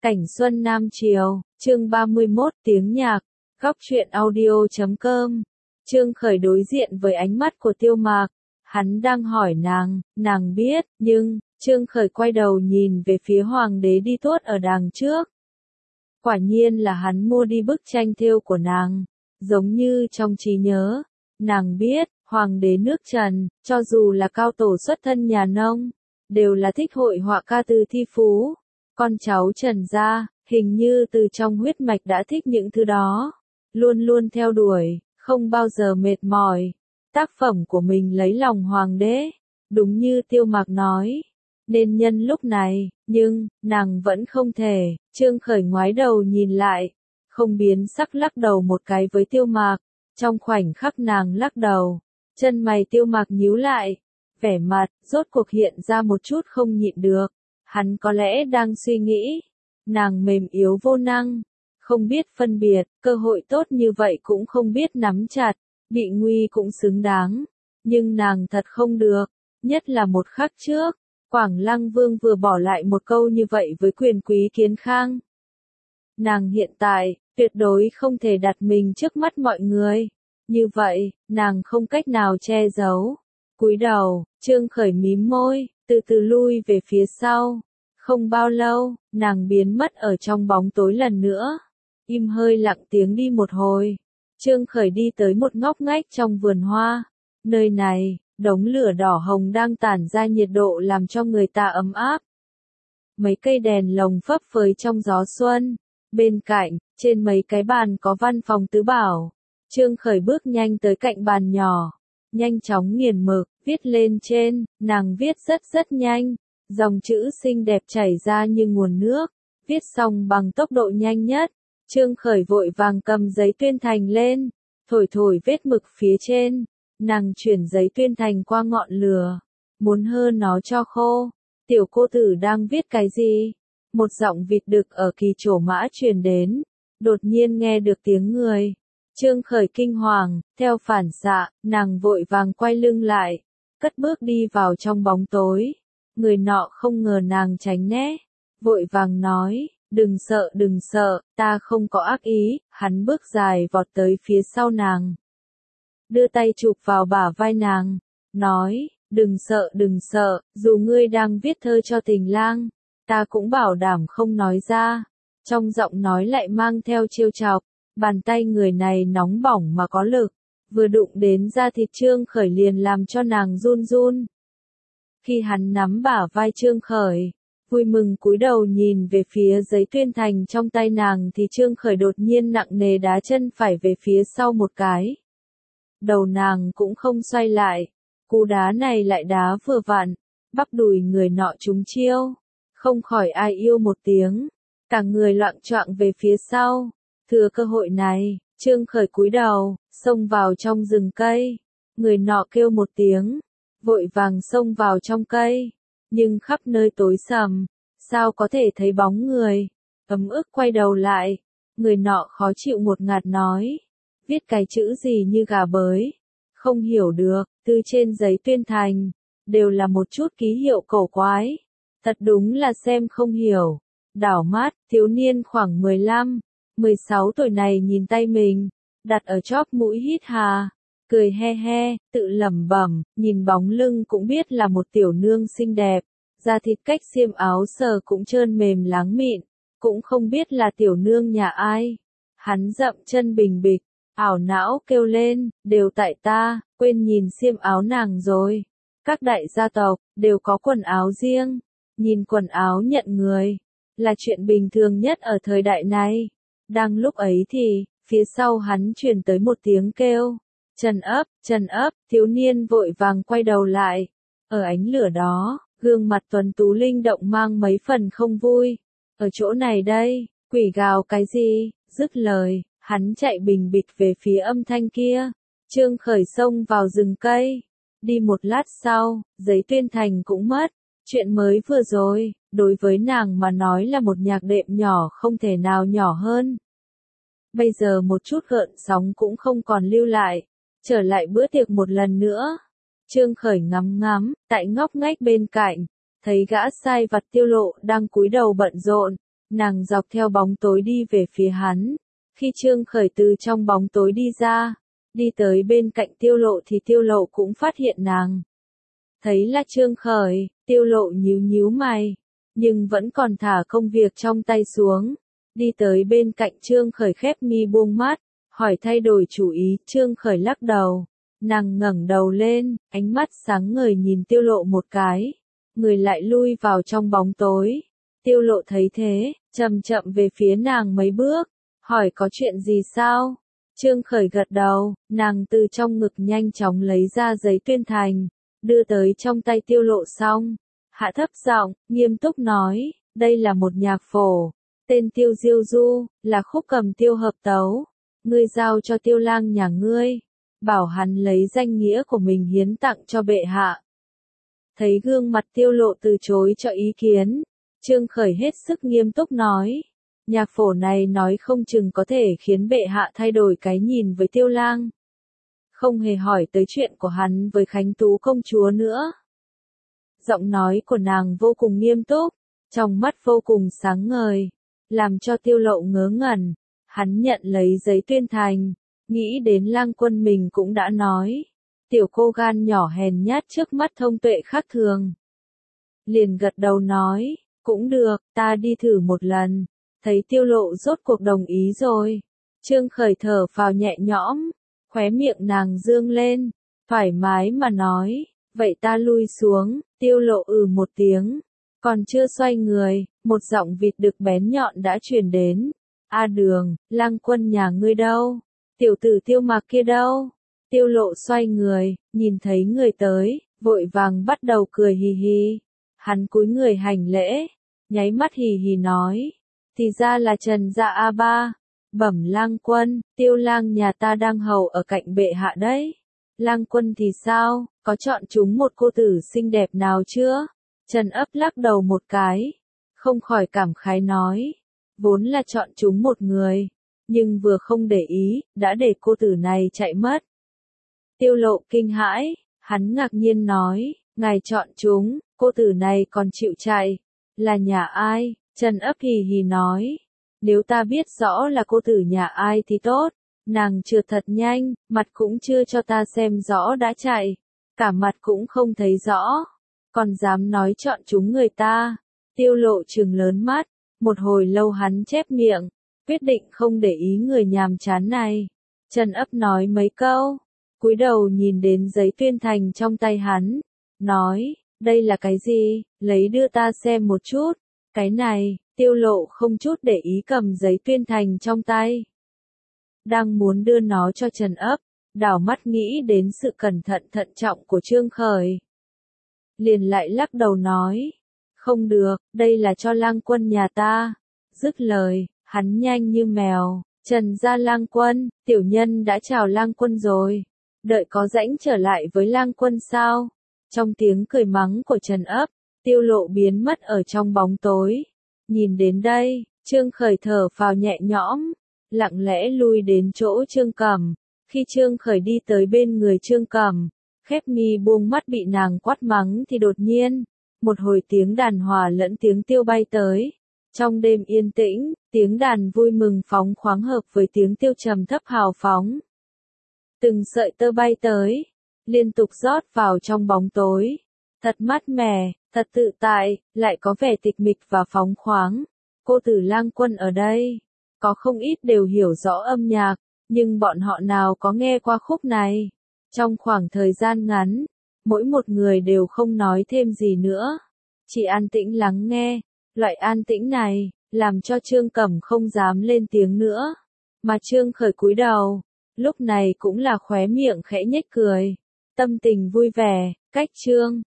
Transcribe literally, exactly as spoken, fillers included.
Cảnh xuân Nam Triều, chương ba mươi mốt tiếng nhạc, góc truyện audio chấm com. Trương Khởi đối diện với ánh mắt của Tiêu Mạc, hắn đang hỏi nàng, nàng biết, nhưng, Trương Khởi quay đầu nhìn về phía hoàng đế đi tuốt ở đằng trước. Quả nhiên là hắn mua đi bức tranh thêu của nàng, giống như trong trí nhớ, nàng biết, hoàng đế nước Trần, cho dù là cao tổ xuất thân nhà nông, đều là thích hội họa ca từ thi phú. Con cháu Trần gia, hình như từ trong huyết mạch đã thích những thứ đó, luôn luôn theo đuổi, không bao giờ mệt mỏi. Tác phẩm của mình lấy lòng hoàng đế, đúng như Tiêu Mạc nói, nên nhân lúc này, nhưng, nàng vẫn không thể. Trương Khởi ngoái đầu nhìn lại, không biến sắc lắc đầu một cái với Tiêu Mạc, trong khoảnh khắc nàng lắc đầu, chân mày Tiêu Mạc nhíu lại, vẻ mặt, rốt cuộc hiện ra một chút không nhịn được. Hắn có lẽ đang suy nghĩ, nàng mềm yếu vô năng, không biết phân biệt, cơ hội tốt như vậy cũng không biết nắm chặt, bị nguy cũng xứng đáng, nhưng nàng thật không được, nhất là một khắc trước, Quảng Lăng Vương vừa bỏ lại một câu như vậy với quyền quý Kiến Khang. Nàng hiện tại, tuyệt đối không thể đặt mình trước mắt mọi người, như vậy, nàng không cách nào che giấu. Cúi đầu, Trương Khởi mím môi, từ từ lui về phía sau. Không bao lâu, nàng biến mất ở trong bóng tối lần nữa. Im hơi lặng tiếng đi một hồi. Trương Khởi đi tới một ngóc ngách trong vườn hoa. Nơi này, đống lửa đỏ hồng đang tản ra nhiệt độ làm cho người ta ấm áp. Mấy cây đèn lồng phấp phới trong gió xuân. Bên cạnh, trên mấy cái bàn có văn phòng tứ bảo. Trương Khởi bước nhanh tới cạnh bàn nhỏ. Nhanh chóng nghiền mực, viết lên trên, nàng viết rất rất nhanh. Dòng chữ xinh đẹp chảy ra như nguồn nước, viết xong bằng tốc độ nhanh nhất. Trương Khởi vội vàng cầm giấy tuyên thành lên, thổi thổi vết mực phía trên. Nàng chuyển giấy tuyên thành qua ngọn lửa, muốn hơ nó cho khô. Tiểu cô tử đang viết cái gì? Một giọng vịt đực ở kỳ trổ mã truyền đến, đột nhiên nghe được tiếng người. Trương Khởi kinh hoàng, theo phản xạ, nàng vội vàng quay lưng lại, cất bước đi vào trong bóng tối. Người nọ không ngờ nàng tránh né, vội vàng nói, đừng sợ đừng sợ, ta không có ác ý. Hắn bước dài vọt tới phía sau nàng, đưa tay chụp vào bả vai nàng, nói, đừng sợ đừng sợ, dù ngươi đang viết thơ cho tình lang, ta cũng bảo đảm không nói ra. Trong giọng nói lại mang theo trêu chọc, bàn tay người này nóng bỏng mà có lực, vừa đụng đến da thịt Trương Khởi liền làm cho nàng run run. Khi hắn nắm bả vai Trương Khởi, vui mừng cúi đầu nhìn về phía giấy tuyên thành trong tay nàng thì Trương Khởi đột nhiên nặng nề đá chân phải về phía sau một cái. Đầu nàng cũng không xoay lại, cú đá này lại đá vừa vặn, bắp đùi người nọ trúng chiêu, không khỏi ai yêu một tiếng, cả người loạng choạng về phía sau. Thừa cơ hội này, Trương Khởi cúi đầu, xông vào trong rừng cây, người nọ kêu một tiếng, vội vàng xông vào trong cây, nhưng khắp nơi tối sầm, sao có thể thấy bóng người. Ấm ức quay đầu lại, người nọ khó chịu một ngạt nói, viết cái chữ gì như gà bới, không hiểu được, từ trên giấy tuyên thành, đều là một chút ký hiệu cổ quái, thật đúng là xem không hiểu. Đảo mắt, thiếu niên khoảng mười lăm, mười sáu tuổi này nhìn tay mình, đặt ở chóp mũi hít hà. Cười he he, tự lẩm bẩm, nhìn bóng lưng cũng biết là một tiểu nương xinh đẹp, da thịt cách xiêm áo sờ cũng trơn mềm láng mịn, cũng không biết là tiểu nương nhà ai. Hắn dậm chân bình bịch, ảo não kêu lên, đều tại ta, quên nhìn xiêm áo nàng rồi. Các đại gia tộc, đều có quần áo riêng, nhìn quần áo nhận người, là chuyện bình thường nhất ở thời đại này. Đang lúc ấy thì, phía sau hắn truyền tới một tiếng kêu. Trần ấp, Trần ấp, thiếu niên vội vàng quay đầu lại. Ở ánh lửa đó, gương mặt tuấn tú linh động mang mấy phần không vui. Ở chỗ này đây, quỷ gào cái gì? Dứt lời, hắn chạy bình bịch về phía âm thanh kia. Trương Khởi xông vào rừng cây. Đi một lát sau, giấy tuyên thành cũng mất. Chuyện mới vừa rồi, đối với nàng mà nói là một nhạc đệm nhỏ không thể nào nhỏ hơn. Bây giờ một chút gợn sóng cũng không còn lưu lại. Trở lại bữa tiệc một lần nữa. Trương Khởi ngắm ngắm, tại ngóc ngách bên cạnh, thấy gã sai vặt Tiêu Lộ đang cúi đầu bận rộn, Nàng dọc theo bóng tối đi về phía hắn. Khi Trương Khởi từ trong bóng tối đi ra, đi tới bên cạnh Tiêu Lộ thì Tiêu Lộ cũng phát hiện nàng. Thấy là Trương Khởi, Tiêu Lộ nhíu nhíu mày, nhưng vẫn còn thả công việc trong tay xuống. Đi tới bên cạnh Trương Khởi khép mi buông mắt, hỏi thay đổi chủ ý. Trương Khởi lắc đầu, nàng ngẩng đầu lên, ánh mắt sáng ngời nhìn Tiêu Lộ một cái, người lại lui vào trong bóng tối. Tiêu Lộ thấy thế, chậm chậm về phía nàng mấy bước, hỏi có chuyện gì sao? Trương Khởi gật đầu, nàng từ trong ngực nhanh chóng lấy ra giấy tuyên thành, đưa tới trong tay Tiêu Lộ xong, hạ thấp giọng, nghiêm túc nói, đây là một nhạc phổ, tên Tiêu Diêu Du, là khúc cầm tiêu hợp tấu, ngươi giao cho Tiêu lang nhà ngươi, bảo hắn lấy danh nghĩa của mình hiến tặng cho bệ hạ. Thấy gương mặt Tiêu Lộ từ chối cho ý kiến, Trương Khởi hết sức nghiêm túc nói, nhạc phổ này nói không chừng có thể khiến bệ hạ thay đổi cái nhìn với Tiêu lang. Không hề hỏi tới chuyện của hắn với Khánh Tú công chúa nữa. Giọng nói của nàng vô cùng nghiêm túc, trong mắt vô cùng sáng ngời, làm cho Tiêu Lộ ngớ ngẩn. Hắn nhận lấy giấy tuyên thành, nghĩ đến Lang Quân mình cũng đã nói, tiểu cô gan nhỏ hèn nhát trước mắt thông tuệ khác thường. Liền gật đầu nói, cũng được, ta đi thử một lần. Thấy Tiêu Lộ rốt cuộc đồng ý rồi, Trương Khởi thở phào nhẹ nhõm, khóe miệng nàng dương lên, thoải mái mà nói, vậy ta lui xuống. Tiêu Lộ ừ một tiếng, còn chưa xoay người, một giọng vịt đực bén nhọn đã truyền đến, A Đường, Lang Quân nhà ngươi đâu? Tiểu tử Tiêu Mạc kia đâu? Tiêu Lộ xoay người, nhìn thấy người tới, vội vàng bắt đầu cười hì hì. Hắn cúi người hành lễ, nháy mắt hì hì nói, thì ra là Trần Dạ A Ba. Bẩm Lang Quân, Tiêu lang nhà ta đang hầu ở cạnh bệ hạ đấy. Lang Quân thì sao, có chọn chúng một cô tử xinh đẹp nào chưa? Trần Ấp lắc đầu một cái, không khỏi cảm khái nói, vốn là chọn chúng một người, nhưng vừa không để ý, đã để cô tử này chạy mất. Tiêu Lộ kinh hãi, hắn ngạc nhiên nói, ngài chọn chúng, cô tử này còn chịu chạy, là nhà ai? Trần Ấp hì hì nói, nếu ta biết rõ là cô tử nhà ai thì tốt, nàng trượt thật nhanh, mặt cũng chưa cho ta xem rõ đã chạy, cả mặt cũng không thấy rõ, còn dám nói chọn chúng người ta. Tiêu Lộ trừng lớn mắt, một hồi lâu hắn chép miệng, quyết định không để ý người nhàm chán này. Trần Ấp nói mấy câu, cúi đầu nhìn đến giấy tuyên thành trong tay hắn, nói, đây là cái gì, lấy đưa ta xem một chút. Cái này, Tiêu Lộ không chút để ý cầm giấy tuyên thành trong tay. Đang muốn đưa nó cho Trần Ấp, đảo mắt nghĩ đến sự cẩn thận thận trọng của Trương Khởi. Liền lại lắc đầu nói, không được, đây là cho Lang Quân nhà ta. Dứt lời, hắn nhanh như mèo, Trần gia Lang Quân, tiểu nhân đã chào Lang Quân rồi. Đợi có rãnh trở lại với Lang Quân sao? Trong tiếng cười mắng của Trần Ấp, Tiêu Lộ biến mất ở trong bóng tối. Nhìn đến đây, Trương Khởi thở phào nhẹ nhõm, lặng lẽ lui đến chỗ Trương Cẩm. Khi Trương Khởi đi tới bên người Trương Cẩm, khép mi buông mắt bị nàng quát mắng thì đột nhiên, một hồi tiếng đàn hòa lẫn tiếng tiêu bay tới. Trong đêm yên tĩnh, tiếng đàn vui mừng phóng khoáng hợp với tiếng tiêu trầm thấp hào phóng. Từng sợi tơ bay tới, liên tục rót vào trong bóng tối. Thật mát mẻ, thật tự tại, lại có vẻ tịch mịch và phóng khoáng. Cô tử Lang Quân ở đây, có không ít đều hiểu rõ âm nhạc, nhưng bọn họ nào có nghe qua khúc này. Trong khoảng thời gian ngắn, mỗi một người đều không nói thêm gì nữa, chỉ an tĩnh lắng nghe. Loại an tĩnh này, làm cho Trương Cẩm không dám lên tiếng nữa, mà Trương Khởi cúi đầu, lúc này cũng là khóe miệng khẽ nhếch cười, tâm tình vui vẻ. Cách Trương